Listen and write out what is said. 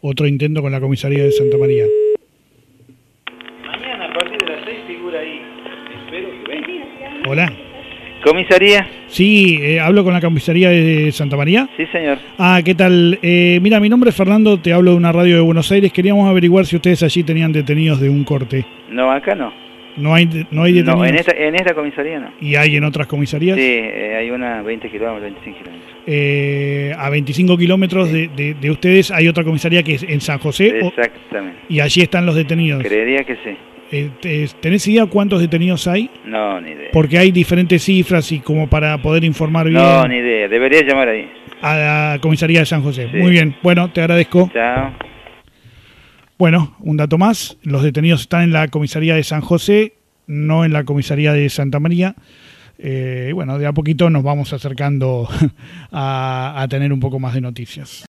otro intento con la comisaría de Santa María. Mañana a partir de las 6 figura ahí. Espero que venga. Hola. ¿Comisaría? Sí, hablo con la comisaría de Santa María. Sí, señor. Ah, ¿qué tal? Mira, mi nombre es Fernando, te hablo de una radio de Buenos Aires. Queríamos averiguar si ustedes allí tenían detenidos de un corte. No, acá no. ¿No hay detenidos? No, en esta comisaría no. ¿Y hay en otras comisarías? Sí, hay una 20 kilómetros, 25 kilómetros. A 25 kilómetros Sí. de ustedes hay otra comisaría que es en San José. Exactamente. Y allí están los detenidos. Creería que sí. ¿Tenés idea cuántos detenidos hay? No, ni idea. Porque hay diferentes cifras y como para poder informar bien. No, ni idea. Debería llamar ahí. A la comisaría de San José. Sí. Muy bien. Bueno, te agradezco. Chao. Bueno, un dato más. Los detenidos están en la comisaría de San José, no en la comisaría de Santa María. Bueno, de a poquito nos vamos acercando a tener un poco más de noticias.